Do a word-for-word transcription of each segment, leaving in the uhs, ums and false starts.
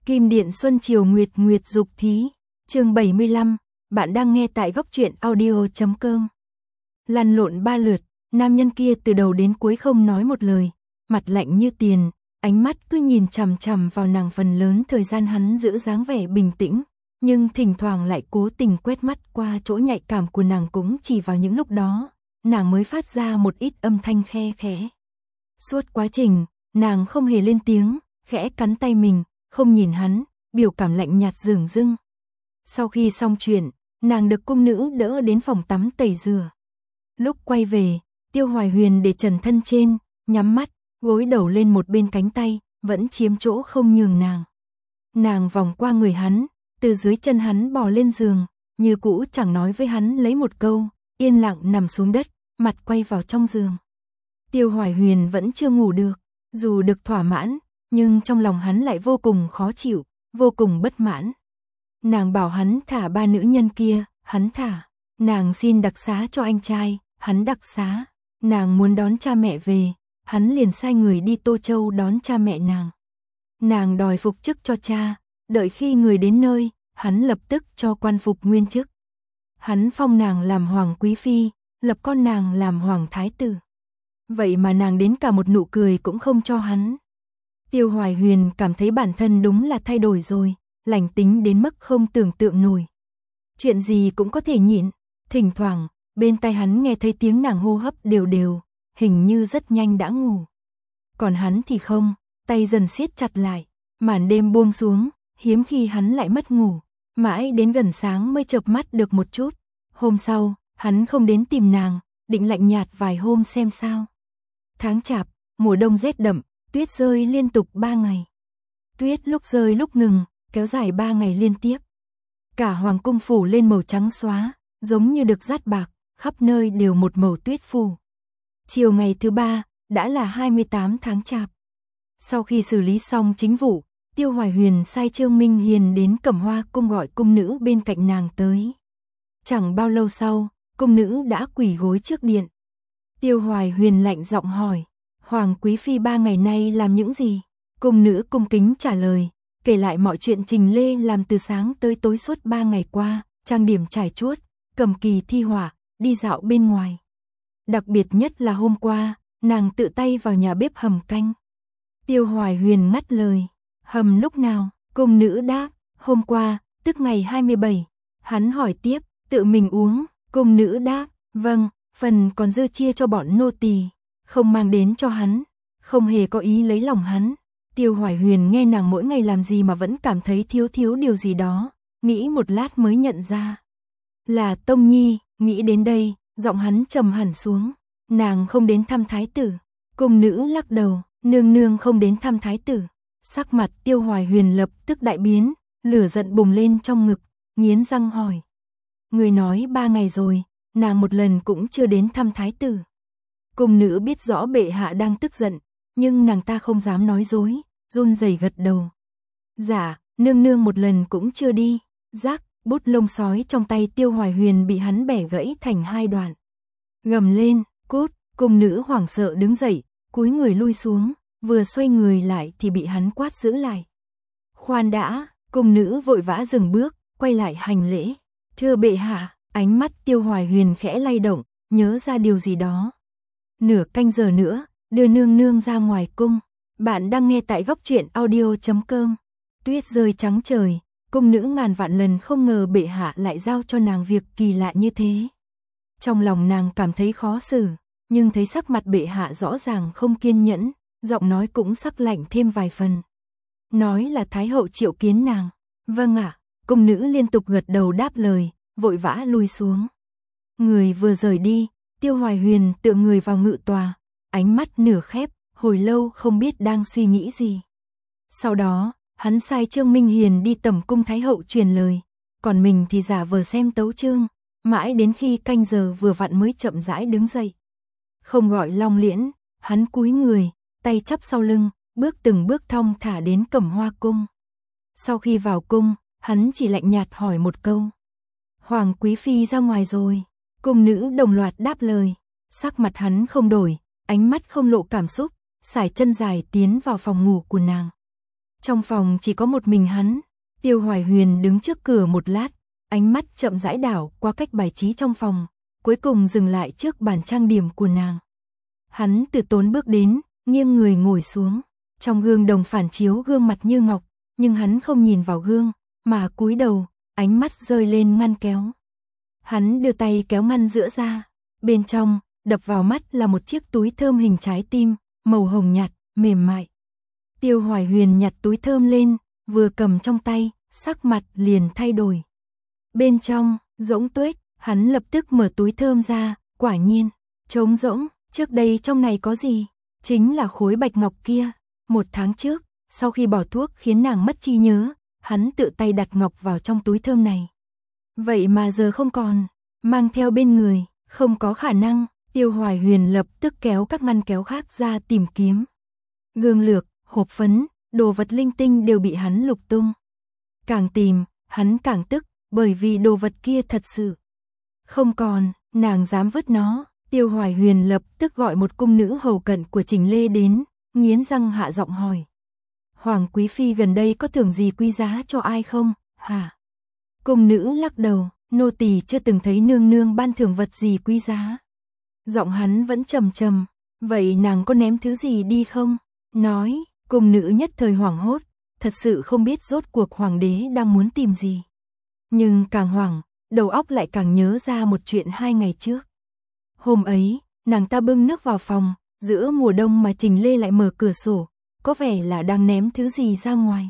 Kim Điện Xuân Chiều Nguyệt Nguyệt Dục Thí, chương bảy mươi lăm, bạn đang nghe tại góc truyện audio chấm com. Lăn lộn ba lượt, nam nhân kia từ đầu đến cuối không nói một lời, mặt lạnh như tiền, ánh mắt cứ nhìn chằm chằm vào nàng. Phần lớn thời gian hắn giữ dáng vẻ bình tĩnh, nhưng thỉnh thoảng lại cố tình quét mắt qua chỗ nhạy cảm của nàng. Cũng chỉ vào những lúc đó, nàng mới phát ra một ít âm thanh khe khẽ. Suốt quá trình, nàng không hề lên tiếng, khẽ cắn tay mình, không nhìn hắn, biểu cảm lạnh nhạt dửng dưng. Sau khi xong chuyện, nàng được cung nữ đỡ đến phòng tắm tẩy rửa. Lúc quay về, Tiêu Hoài Huyền để trần thân trên, nhắm mắt, gối đầu lên một bên cánh tay, vẫn chiếm chỗ không nhường nàng. Nàng vòng qua người hắn, từ dưới chân hắn bò lên giường, như cũ chẳng nói với hắn lấy một câu, yên lặng nằm xuống đất, mặt quay vào trong giường. Tiêu Hoài Huyền vẫn chưa ngủ được, dù được thỏa mãn, nhưng trong lòng hắn lại vô cùng khó chịu, vô cùng bất mãn. Nàng bảo hắn thả ba nữ nhân kia, hắn thả. Nàng xin đặc xá cho anh trai, hắn đặc xá. Nàng muốn đón cha mẹ về, hắn liền sai người đi Tô Châu đón cha mẹ nàng. Nàng đòi phục chức cho cha, đợi khi người đến nơi, hắn lập tức cho quan phục nguyên chức. Hắn phong nàng làm hoàng quý phi, lập con nàng làm hoàng thái tử. Vậy mà nàng đến cả một nụ cười cũng không cho hắn. Tiêu Hoài Huyền cảm thấy bản thân đúng là thay đổi rồi, lành tính đến mức không tưởng tượng nổi. Chuyện gì cũng có thể nhịn, thỉnh thoảng, bên tai hắn nghe thấy tiếng nàng hô hấp đều đều, hình như rất nhanh đã ngủ. Còn hắn thì không, tay dần siết chặt lại, màn đêm buông xuống, hiếm khi hắn lại mất ngủ, mãi đến gần sáng mới chợp mắt được một chút. Hôm sau, hắn không đến tìm nàng, định lạnh nhạt vài hôm xem sao. Tháng Chạp, mùa đông rét đậm, tuyết rơi liên tục ba ngày. Tuyết lúc rơi lúc ngừng, kéo dài ba ngày liên tiếp. Cả hoàng cung phủ lên màu trắng xóa, giống như được dát bạc, khắp nơi đều một màu tuyết phủ. Chiều ngày thứ ba, đã là hai mươi tám tháng Chạp. Sau khi xử lý xong chính vụ, Tiêu Hoài Huyền sai Trương Minh Hiền đến Cẩm Hoa cung gọi cung nữ bên cạnh nàng tới. Chẳng bao lâu sau, cung nữ đã quỳ gối trước điện. Tiêu Hoài Huyền lạnh giọng hỏi, Hoàng quý phi ba ngày nay làm những gì? Cung nữ cung kính trả lời, kể lại mọi chuyện Trình Lê làm từ sáng tới tối suốt ba ngày qua, trang điểm trải chuốt, cầm kỳ thi họa, đi dạo bên ngoài. Đặc biệt nhất là hôm qua, nàng tự tay vào nhà bếp hầm canh. Tiêu Hoài Huyền ngắt lời, hầm lúc nào? Cung nữ đáp, hôm qua, tức ngày hai mươi bảy. Hắn hỏi tiếp, tự mình uống? Cung nữ đáp, vâng, phần còn dư chia cho bọn nô tỳ, không mang đến cho hắn, không hề có ý lấy lòng hắn. Tiêu Hoài Huyền nghe nàng mỗi ngày làm gì mà vẫn cảm thấy thiếu thiếu điều gì đó, nghĩ một lát mới nhận ra. Là Tông Nhi, nghĩ đến đây, giọng hắn trầm hẳn xuống, nàng không đến thăm thái tử. Cung nữ lắc đầu, nương nương không đến thăm thái tử. Sắc mặt Tiêu Hoài Huyền lập tức đại biến, lửa giận bùng lên trong ngực, nghiến răng hỏi. Người nói ba ngày rồi, nàng một lần cũng chưa đến thăm thái tử. Cung nữ biết rõ bệ hạ đang tức giận, nhưng nàng ta không dám nói dối, run rẩy gật đầu. Dạ, nương nương một lần cũng chưa đi. Rác, bút lông sói trong tay Tiêu Hoài Huyền bị hắn bẻ gãy thành hai đoạn. Gầm lên, cút, cung nữ hoảng sợ đứng dậy, cúi người lui xuống, vừa xoay người lại thì bị hắn quát giữ lại. Khoan đã, cung nữ vội vã dừng bước, quay lại hành lễ. Thưa bệ hạ, ánh mắt Tiêu Hoài Huyền khẽ lay động, nhớ ra điều gì đó. Nửa canh giờ nữa, đưa nương nương ra ngoài cung. Bạn đang nghe tại góc truyện audio chấm com. Tuyết rơi trắng trời, cung nữ ngàn vạn lần không ngờ bệ hạ lại giao cho nàng việc kỳ lạ như thế. Trong lòng nàng cảm thấy khó xử, nhưng thấy sắc mặt bệ hạ rõ ràng không kiên nhẫn, giọng nói cũng sắc lạnh thêm vài phần. Nói là thái hậu triệu kiến nàng. Vâng ạ, cung nữ liên tục gật đầu đáp lời, vội vã lui xuống. Người vừa rời đi, Tiêu Hoài Huyền tựa người vào ngự tòa, ánh mắt nửa khép, hồi lâu không biết đang suy nghĩ gì. Sau đó, hắn sai Trương Minh Hiền đi tẩm cung thái hậu truyền lời, còn mình thì giả vờ xem tấu chương, mãi đến khi canh giờ vừa vặn mới chậm rãi đứng dậy. Không gọi Long Liễn, hắn cúi người, tay chắp sau lưng, bước từng bước thong thả đến Cẩm Hoa cung. Sau khi vào cung, hắn chỉ lạnh nhạt hỏi một câu. Hoàng quý phi ra ngoài rồi. Cung nữ đồng loạt đáp lời, sắc mặt hắn không đổi, ánh mắt không lộ cảm xúc, sải chân dài tiến vào phòng ngủ của nàng. Trong phòng chỉ có một mình hắn, Tiêu Hoài Huyền đứng trước cửa một lát, ánh mắt chậm rãi đảo qua cách bài trí trong phòng, cuối cùng dừng lại trước bàn trang điểm của nàng. Hắn từ tốn bước đến, nghiêng người ngồi xuống, trong gương đồng phản chiếu gương mặt như ngọc, nhưng hắn không nhìn vào gương, mà cúi đầu, ánh mắt rơi lên ngăn kéo. Hắn đưa tay kéo ngăn giữa ra, bên trong, đập vào mắt là một chiếc túi thơm hình trái tim, màu hồng nhạt, mềm mại. Tiêu Hoài Huyền nhặt túi thơm lên, vừa cầm trong tay, sắc mặt liền thay đổi. Bên trong, rỗng tuếch, hắn lập tức mở túi thơm ra, quả nhiên, trống rỗng, trước đây trong này có gì? Chính là khối bạch ngọc kia. Một tháng trước, sau khi bỏ thuốc khiến nàng mất trí nhớ, hắn tự tay đặt ngọc vào trong túi thơm này. Vậy mà giờ không còn, mang theo bên người, không có khả năng. Tiêu Hoài Huyền lập tức kéo các ngăn kéo khác ra tìm kiếm. Gương lược, hộp phấn, đồ vật linh tinh đều bị hắn lục tung. Càng tìm, hắn càng tức, bởi vì đồ vật kia thật sự không còn, nàng dám vứt nó. Tiêu Hoài Huyền lập tức gọi một cung nữ hầu cận của Trình Lê đến, nghiến răng hạ giọng hỏi. Hoàng quý phi gần đây có thưởng gì quý giá cho ai không, hả? Cung nữ lắc đầu, nô tỳ chưa từng thấy nương nương ban thưởng vật gì quý giá. Giọng hắn vẫn trầm trầm, vậy nàng có ném thứ gì đi không? Nói, cung nữ nhất thời hoảng hốt, thật sự không biết rốt cuộc hoàng đế đang muốn tìm gì. Nhưng càng hoảng, đầu óc lại càng nhớ ra một chuyện hai ngày trước. Hôm ấy, nàng ta bưng nước vào phòng, giữa mùa đông mà Trình Lê lại mở cửa sổ, có vẻ là đang ném thứ gì ra ngoài.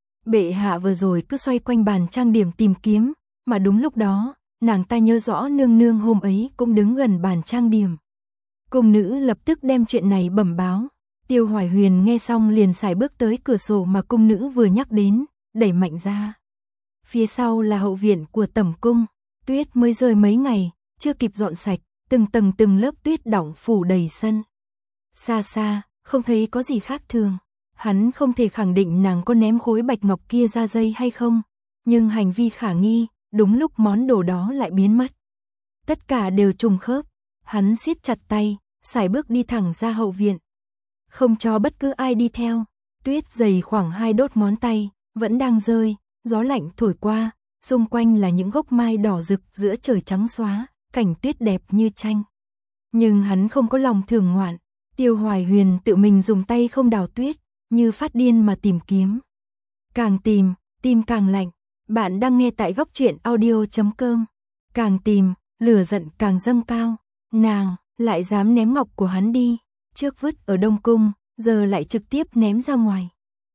Bệ hạ vừa rồi cứ xoay quanh bàn trang điểm tìm kiếm, mà đúng lúc đó, nàng ta nhớ rõ nương nương hôm ấy cũng đứng gần bàn trang điểm. Cung nữ lập tức đem chuyện này bẩm báo. Tiêu Hoài Huyền nghe xong liền sải bước tới cửa sổ mà cung nữ vừa nhắc đến, đẩy mạnh ra. Phía sau là hậu viện của Tẩm cung, tuyết mới rơi mấy ngày, chưa kịp dọn sạch, từng tầng từng lớp tuyết đọng phủ đầy sân. Xa xa, không thấy có gì khác thường. Hắn không thể khẳng định nàng có ném khối bạch ngọc kia ra dây hay không, nhưng hành vi khả nghi, đúng lúc món đồ đó lại biến mất. Tất cả đều trùng khớp, hắn siết chặt tay, sải bước đi thẳng ra hậu viện. Không cho bất cứ ai đi theo, tuyết dày khoảng hai đốt ngón tay, vẫn đang rơi, gió lạnh thổi qua, xung quanh là những gốc mai đỏ rực giữa trời trắng xóa, cảnh tuyết đẹp như tranh. Nhưng hắn không có lòng thưởng ngoạn, Tiêu Hoài Huyền tự mình dùng tay không đào tuyết, như phát điên mà tìm kiếm. Càng tìm, tim càng lạnh. Bạn đang nghe tại góc truyện audio chấm com. Càng tìm, lửa giận càng dâng cao. Nàng lại dám ném ngọc của hắn đi, trước vứt ở Đông Cung, giờ lại trực tiếp ném ra ngoài.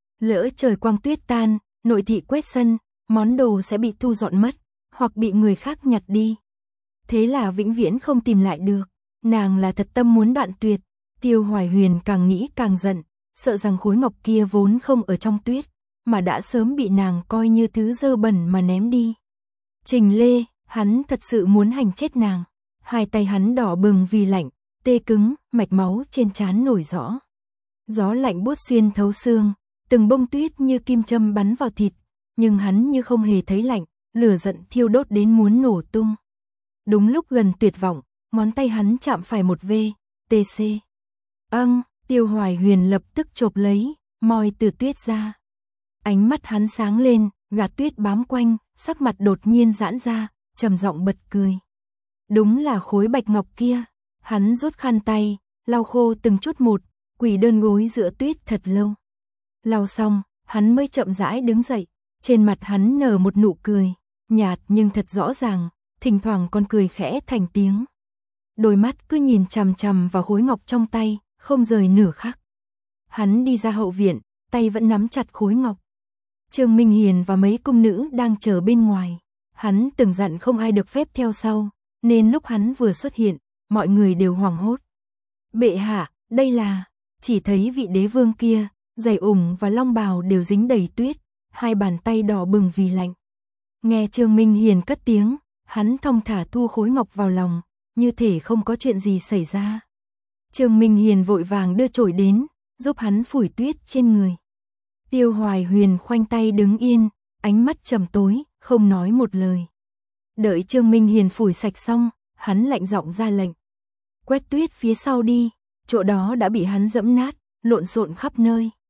Lỡ trời quang tuyết tan, nội thị quét sân, món đồ sẽ bị thu dọn mất, hoặc bị người khác nhặt đi. Thế là vĩnh viễn không tìm lại được. Nàng là thật tâm muốn đoạn tuyệt. Tiêu Hoài Huyền càng nghĩ càng giận, sợ rằng khối ngọc kia vốn không ở trong tuyết, mà đã sớm bị nàng coi như thứ dơ bẩn mà ném đi. Trình Lê, hắn thật sự muốn hành chết nàng. Hai tay hắn đỏ bừng vì lạnh, tê cứng, mạch máu trên trán nổi rõ. Gió lạnh buốt xuyên thấu xương, từng bông tuyết như kim châm bắn vào thịt, nhưng hắn như không hề thấy lạnh, lửa giận thiêu đốt đến muốn nổ tung. Đúng lúc gần tuyệt vọng, ngón tay hắn chạm phải một V, tê xê. Âng, Tiêu Hoài Huyền lập tức chộp lấy, moi từ tuyết ra. Ánh mắt hắn sáng lên, gạt tuyết bám quanh, sắc mặt đột nhiên giãn ra, trầm giọng bật cười. Đúng là khối bạch ngọc kia. Hắn rút khăn tay, lau khô từng chút một, quỳ đơn gối giữa tuyết thật lâu. Lau xong, hắn mới chậm rãi đứng dậy, trên mặt hắn nở một nụ cười, nhạt nhưng thật rõ ràng, thỉnh thoảng còn cười khẽ thành tiếng. Đôi mắt cứ nhìn chằm chằm vào khối ngọc trong tay, không rời nửa khắc. Hắn đi ra hậu viện, tay vẫn nắm chặt khối ngọc. Trương Minh Hiền và mấy cung nữ đang chờ bên ngoài. Hắn từng dặn không ai được phép theo sau, nên lúc hắn vừa xuất hiện, mọi người đều hoảng hốt. Bệ hạ, đây là... Chỉ thấy vị đế vương kia, giày ủng và long bào đều dính đầy tuyết, hai bàn tay đỏ bừng vì lạnh. Nghe Trương Minh Hiền cất tiếng, hắn thong thả thu khối ngọc vào lòng, như thể không có chuyện gì xảy ra. Trương Minh Hiền vội vàng đưa chổi đến, giúp hắn phủi tuyết trên người. Tiêu Hoài Huyền khoanh tay đứng yên, ánh mắt trầm tối, không nói một lời. Đợi Trương Minh Hiền phủi sạch xong, hắn lạnh giọng ra lệnh. Quét tuyết phía sau đi, chỗ đó đã bị hắn dẫm nát, lộn xộn khắp nơi.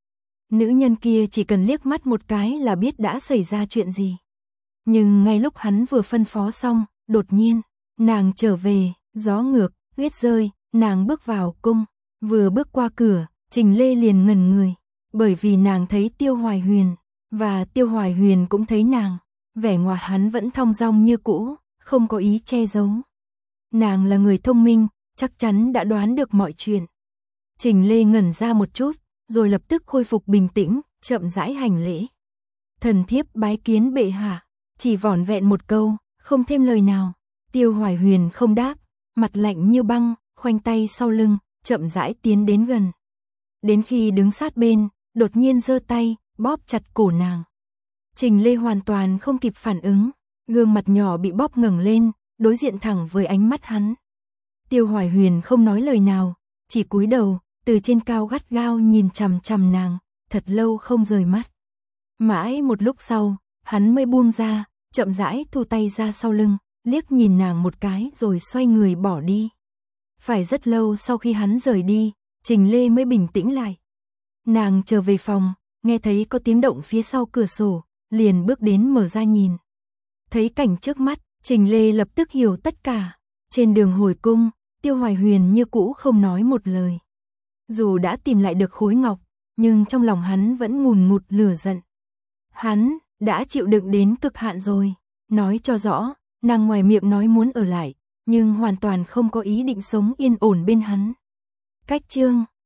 Nữ nhân kia chỉ cần liếc mắt một cái là biết đã xảy ra chuyện gì. Nhưng ngay lúc hắn vừa phân phó xong, đột nhiên, nàng trở về, gió ngược, huyết rơi, nàng bước vào cung, vừa bước qua cửa, Trình Lê liền ngẩn người, bởi vì nàng thấy Tiêu Hoài Huyền, và Tiêu Hoài Huyền cũng thấy nàng, vẻ ngoài hắn vẫn thong dong như cũ, không có ý che giấu. Nàng là người thông minh, chắc chắn đã đoán được mọi chuyện. Trình Lê ngẩn ra một chút, rồi lập tức khôi phục bình tĩnh, chậm rãi hành lễ. Thần thiếp bái kiến bệ hạ, chỉ vỏn vẹn một câu, không thêm lời nào. Tiêu Hoài Huyền không đáp, mặt lạnh như băng, khoanh tay sau lưng, chậm rãi tiến đến gần. Đến khi đứng sát bên, đột nhiên giơ tay, bóp chặt cổ nàng. Trình Lê hoàn toàn không kịp phản ứng, gương mặt nhỏ bị bóp ngẩng lên, đối diện thẳng với ánh mắt hắn. Tiêu Hoài Huyền không nói lời nào, chỉ cúi đầu, từ trên cao gắt gao nhìn chằm chằm nàng, thật lâu không rời mắt. Mãi một lúc sau, hắn mới buông ra, chậm rãi thu tay ra sau lưng, liếc nhìn nàng một cái rồi xoay người bỏ đi. Phải rất lâu sau khi hắn rời đi, Trình Lê mới bình tĩnh lại. Nàng trở về phòng, nghe thấy có tiếng động phía sau cửa sổ, liền bước đến mở ra nhìn. Thấy cảnh trước mắt, Trình Lê lập tức hiểu tất cả. Trên đường hồi cung, Tiêu Hoài Huyền như cũ không nói một lời. Dù đã tìm lại được khối ngọc, nhưng trong lòng hắn vẫn ngùn ngụt lửa giận. Hắn đã chịu đựng đến cực hạn rồi. Nói cho rõ, nàng ngoài miệng nói muốn ở lại, nhưng hoàn toàn không có ý định sống yên ổn bên hắn. Cách chương